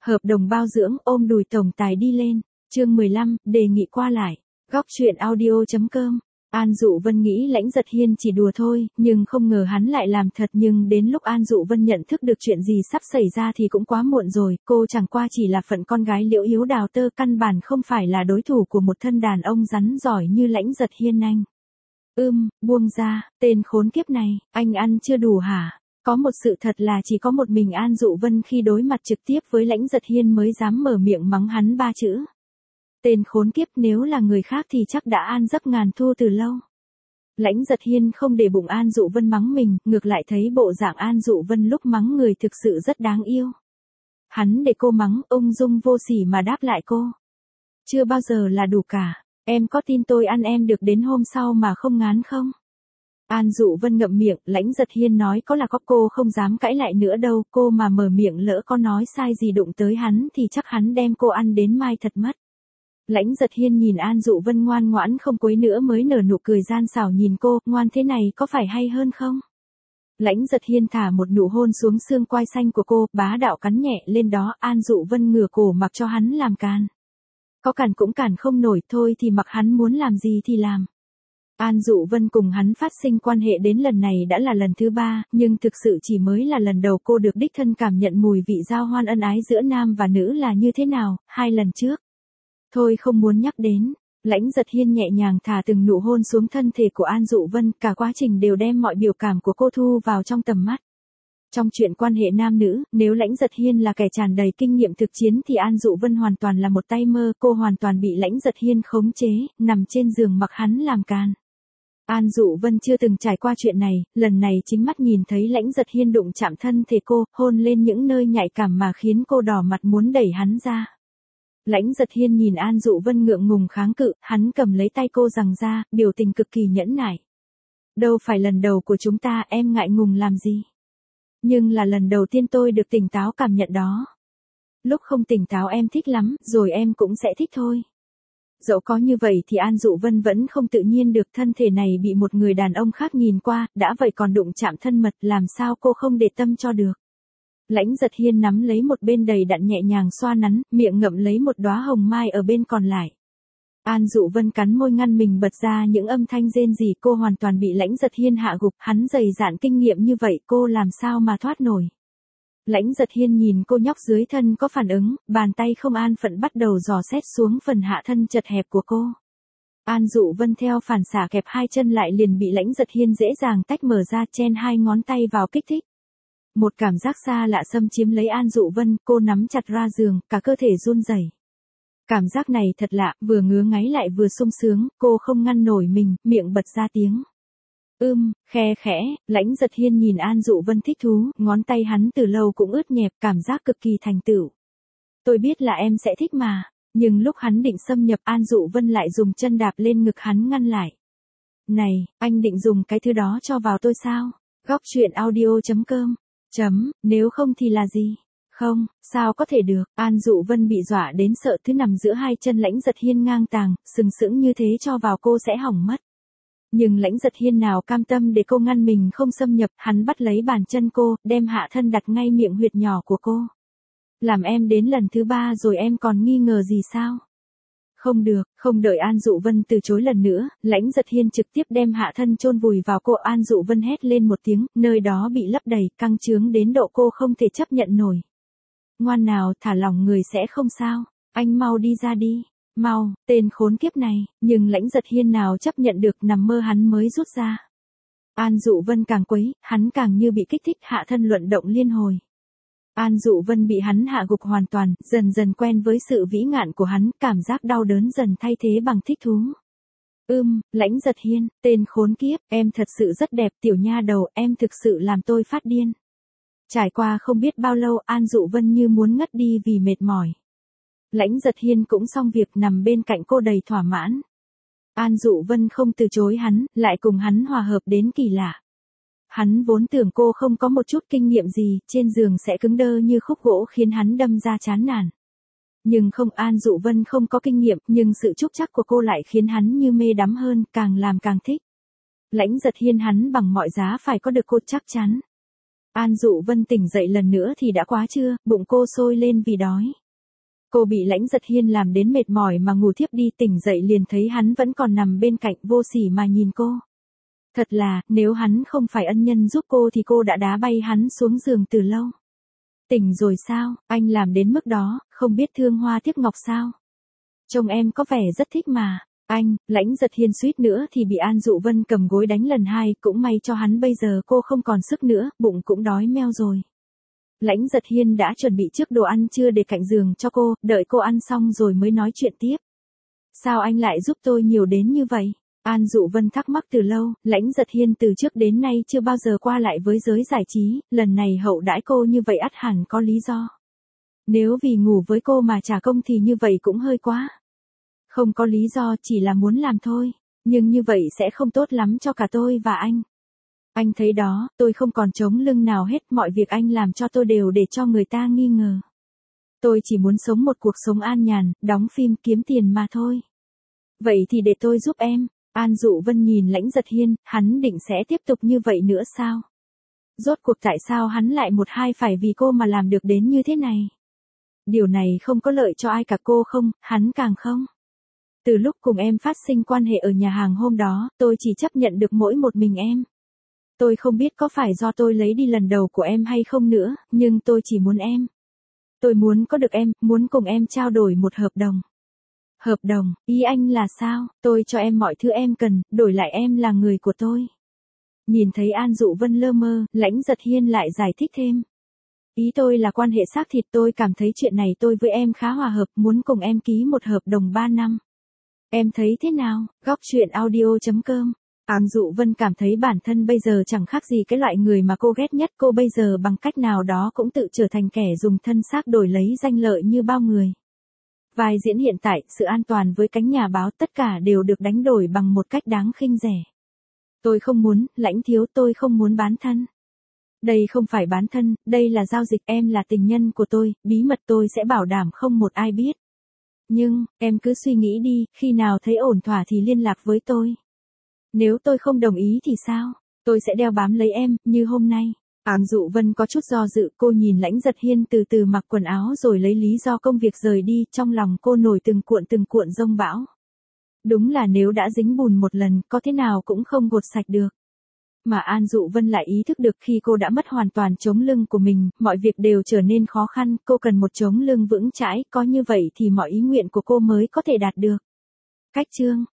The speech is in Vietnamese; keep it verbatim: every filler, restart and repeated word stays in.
Hợp đồng bao dưỡng ôm đùi tổng tài đi lên. Chương mười lăm, đề nghị qua lại. Góc truyện audio chấm com. An Dụ Vân nghĩ Lãnh Giật Hiên chỉ đùa thôi, nhưng không ngờ hắn lại làm thật. Nhưng đến lúc An Dụ Vân nhận thức được chuyện gì sắp xảy ra thì cũng quá muộn rồi. Cô chẳng qua chỉ là phận con gái liễu yếu đào tơ, căn bản không phải là đối thủ của một thân đàn ông rắn giỏi như Lãnh Giật Hiên anh. Ưm, buông ra, tên khốn kiếp này, anh ăn chưa đủ hả? Có một sự thật là chỉ có một mình An Dụ Vân khi đối mặt trực tiếp với Lãnh Giật Hiên mới dám mở miệng mắng hắn ba chữ. Tên khốn kiếp, nếu là người khác thì chắc đã an giấc ngàn thu từ lâu. Lãnh Giật Hiên không để bụng An Dụ Vân mắng mình, ngược lại thấy bộ dạng An Dụ Vân lúc mắng người thực sự rất đáng yêu. Hắn để cô mắng, ung dung vô sỉ mà đáp lại cô. Chưa bao giờ là đủ cả, em có tin tôi ăn em được đến hôm sau mà không ngán không? An Dụ Vân ngậm miệng, Lãnh Giật Hiên nói có là có, cô không dám cãi lại nữa đâu, cô mà mở miệng lỡ có nói sai gì đụng tới hắn thì chắc hắn đem cô ăn đến mai thật mất. Lãnh Giật Hiên nhìn An Dụ Vân ngoan ngoãn không quấy nữa mới nở nụ cười gian xảo nhìn cô, ngoan thế này có phải hay hơn không? Lãnh Giật Hiên thả một nụ hôn xuống xương quai xanh của cô, bá đạo cắn nhẹ lên đó. An Dụ Vân ngửa cổ mặc cho hắn làm càn. Có cản cũng cản không nổi, thôi thì mặc hắn muốn làm gì thì làm. An Dụ Vân cùng hắn phát sinh quan hệ đến lần này đã là lần thứ ba, nhưng thực sự chỉ mới là lần đầu cô được đích thân cảm nhận mùi vị giao hoan ân ái giữa nam và nữ là như thế nào. Hai lần trước thôi không muốn nhắc đến. Lãnh Giật Hiên nhẹ nhàng thả từng nụ hôn xuống thân thể của An Dụ Vân, cả quá trình đều đem mọi biểu cảm của cô thu vào trong tầm mắt. Trong chuyện quan hệ nam nữ, nếu Lãnh Giật Hiên là kẻ tràn đầy kinh nghiệm thực chiến thì An Dụ Vân hoàn toàn là một tay mơ, cô hoàn toàn bị Lãnh Giật Hiên khống chế, nằm trên giường mặc hắn làm càn. An Dụ Vân chưa từng trải qua chuyện này, lần này chính mắt nhìn thấy Lãnh Giật Hiên đụng chạm thân thể cô, hôn lên những nơi nhạy cảm mà khiến cô đỏ mặt muốn đẩy hắn ra. Lãnh Giật Hiên nhìn An Dụ Vân ngượng ngùng kháng cự, hắn cầm lấy tay cô giằng ra, biểu tình cực kỳ nhẫn nại. Đâu phải lần đầu của chúng ta, em ngại ngùng làm gì? Nhưng là lần đầu tiên tôi được tỉnh táo cảm nhận đó. Lúc không tỉnh táo em thích lắm, rồi em cũng sẽ thích thôi. Dẫu có như vậy thì An Dụ Vân vẫn không tự nhiên được, thân thể này bị một người đàn ông khác nhìn qua, đã vậy còn đụng chạm thân mật, làm sao cô không để tâm cho được. Lãnh Giật Hiên nắm lấy một bên đầy đặn nhẹ nhàng xoa nắn, miệng ngậm lấy một đóa hồng mai ở bên còn lại. An Dụ Vân cắn môi ngăn mình bật ra những âm thanh rên rỉ, cô hoàn toàn bị Lãnh Giật Hiên hạ gục, hắn dày dạn kinh nghiệm như vậy cô làm sao mà thoát nổi. Lãnh Giật Hiên nhìn cô nhóc dưới thân có phản ứng, bàn tay không an phận bắt đầu dò xét xuống phần hạ thân chật hẹp của cô. An Dụ Vân theo phản xạ kẹp hai chân lại liền bị Lãnh Giật Hiên dễ dàng tách mở ra, chen hai ngón tay vào kích thích. Một cảm giác xa lạ xâm chiếm lấy An Dụ Vân, cô nắm chặt ra giường, cả cơ thể run rẩy. Cảm giác này thật lạ, vừa ngứa ngáy lại vừa sung sướng, cô không ngăn nổi mình, miệng bật ra tiếng. Ưm, khe khẽ, Lãnh Giật Hiên nhìn An Dụ Vân thích thú, ngón tay hắn từ lâu cũng ướt nhẹp, cảm giác cực kỳ thành tựu. Tôi biết là em sẽ thích mà, nhưng lúc hắn định xâm nhập An Dụ Vân lại dùng chân đạp lên ngực hắn ngăn lại. Này, anh định dùng cái thứ đó cho vào tôi sao? Góc truyện audio chấm com. Chấm, nếu không thì là gì? Không, sao có thể được, An Dụ Vân bị dọa đến sợ, thứ nằm giữa hai chân Lãnh Giật Hiên ngang tàng, sừng sững như thế cho vào cô sẽ hỏng mất. Nhưng Lãnh Giật Hiên nào cam tâm để cô ngăn mình không xâm nhập, hắn bắt lấy bàn chân cô, đem hạ thân đặt ngay miệng huyệt nhỏ của cô. Làm em đến lần thứ ba rồi em còn nghi ngờ gì sao? Không được, không đợi An Dụ Vân từ chối lần nữa, Lãnh Giật Hiên trực tiếp đem hạ thân chôn vùi vào cô. An Dụ Vân hét lên một tiếng, nơi đó bị lấp đầy, căng trướng đến độ cô không thể chấp nhận nổi. Ngoan nào, thả lỏng người sẽ không sao, anh mau đi ra đi, mau, tên khốn kiếp này, nhưng Lãnh Giật Hiên nào chấp nhận được, nằm mơ hắn mới rút ra. An Dụ Vân càng quấy, hắn càng như bị kích thích, hạ thân luận động liên hồi. An Dụ Vân bị hắn hạ gục hoàn toàn, dần dần quen với sự vĩ ngạn của hắn, cảm giác đau đớn dần thay thế bằng thích thú. Ưm, Lãnh Giật Hiên, tên khốn kiếp, em thật sự rất đẹp, tiểu nha đầu, em thực sự làm tôi phát điên. Trải qua không biết bao lâu, An Dụ Vân như muốn ngất đi vì mệt mỏi. Lãnh Giật Hiên cũng xong việc, nằm bên cạnh cô đầy thỏa mãn. An Dụ Vân không từ chối hắn, lại cùng hắn hòa hợp đến kỳ lạ. Hắn vốn tưởng cô không có một chút kinh nghiệm gì, trên giường sẽ cứng đơ như khúc gỗ khiến hắn đâm ra chán nản. Nhưng không, An Dụ Vân không có kinh nghiệm, nhưng sự trúc chắc của cô lại khiến hắn như mê đắm hơn, càng làm càng thích. Lãnh Giật Hiên hắn bằng mọi giá phải có được cô chắc chắn. An Dụ Vân tỉnh dậy lần nữa thì đã quá trưa, bụng cô sôi lên vì đói. Cô bị Lãnh Giật Hiên làm đến mệt mỏi mà ngủ thiếp đi, tỉnh dậy liền thấy hắn vẫn còn nằm bên cạnh vô sỉ mà nhìn cô. Thật là, nếu hắn không phải ân nhân giúp cô thì cô đã đá bay hắn xuống giường từ lâu. Tỉnh rồi sao, anh làm đến mức đó, không biết thương hoa tiếc ngọc sao? Trông em có vẻ rất thích mà. Anh, Lãnh Giật Hiên suýt nữa thì bị An Dụ Vân cầm gối đánh lần hai, cũng may cho hắn bây giờ cô không còn sức nữa, bụng cũng đói meo rồi. Lãnh Giật Hiên đã chuẩn bị trước đồ ăn trưa để cạnh giường cho cô, đợi cô ăn xong rồi mới nói chuyện tiếp. Sao anh lại giúp tôi nhiều đến như vậy? An Dụ Vân thắc mắc từ lâu, Lãnh Giật Hiên từ trước đến nay chưa bao giờ qua lại với giới giải trí, lần này hậu đãi cô như vậy ắt hẳn có lý do. Nếu vì ngủ với cô mà trả công thì như vậy cũng hơi quá. Không có lý do, chỉ là muốn làm thôi, nhưng như vậy sẽ không tốt lắm cho cả tôi và anh. Anh thấy đó, tôi không còn chống lưng nào hết, mọi việc anh làm cho tôi đều để cho người ta nghi ngờ. Tôi chỉ muốn sống một cuộc sống an nhàn, đóng phim kiếm tiền mà thôi. Vậy thì để tôi giúp em. An Dụ Vân nhìn Lãnh Giật Hiên, hắn định sẽ tiếp tục như vậy nữa sao? Rốt cuộc tại sao hắn lại một hai phải vì cô mà làm được đến như thế này? Điều này không có lợi cho ai cả, cô không, hắn càng không. Từ lúc cùng em phát sinh quan hệ ở nhà hàng hôm đó, tôi chỉ chấp nhận được mỗi một mình em. Tôi không biết có phải do tôi lấy đi lần đầu của em hay không nữa, nhưng tôi chỉ muốn em. Tôi muốn có được em, muốn cùng em trao đổi một hợp đồng. Hợp đồng, ý anh là sao? Tôi cho em mọi thứ em cần, đổi lại em là người của tôi. Nhìn thấy An Dụ Vân lơ mơ, Lãnh Giật Hiên lại giải thích thêm. Ý tôi là quan hệ xác thịt, tôi cảm thấy chuyện này tôi với em khá hòa hợp, muốn cùng em ký một hợp đồng ba năm. Em thấy thế nào? Góc truyện audio chấm com. An Dụ Vân cảm thấy bản thân bây giờ chẳng khác gì cái loại người mà cô ghét nhất, cô bây giờ bằng cách nào đó cũng tự trở thành kẻ dùng thân xác đổi lấy danh lợi như bao người. Vai diễn hiện tại, sự an toàn với cánh nhà báo, tất cả đều được đánh đổi bằng một cách đáng khinh rẻ. Tôi không muốn, Lãnh thiếu, tôi không muốn bán thân. Đây không phải bán thân, đây là giao dịch, em là tình nhân của tôi, bí mật tôi sẽ bảo đảm không một ai biết. Nhưng, em cứ suy nghĩ đi, khi nào thấy ổn thỏa thì liên lạc với tôi. Nếu tôi không đồng ý thì sao? Tôi sẽ đeo bám lấy em, như hôm nay. An Dụ Vân có chút do dự, cô nhìn Lãnh Giật Hiên từ từ mặc quần áo rồi lấy lý do công việc rời đi, trong lòng cô nổi từng cuộn từng cuộn giông bão. Đúng là nếu đã dính bùn một lần, có thế nào cũng không gột sạch được. Mà An Dụ Vân lại ý thức được khi cô đã mất hoàn toàn chống lưng của mình, mọi việc đều trở nên khó khăn, cô cần một chống lưng vững chãi, có như vậy thì mọi ý nguyện của cô mới có thể đạt được. Cách chương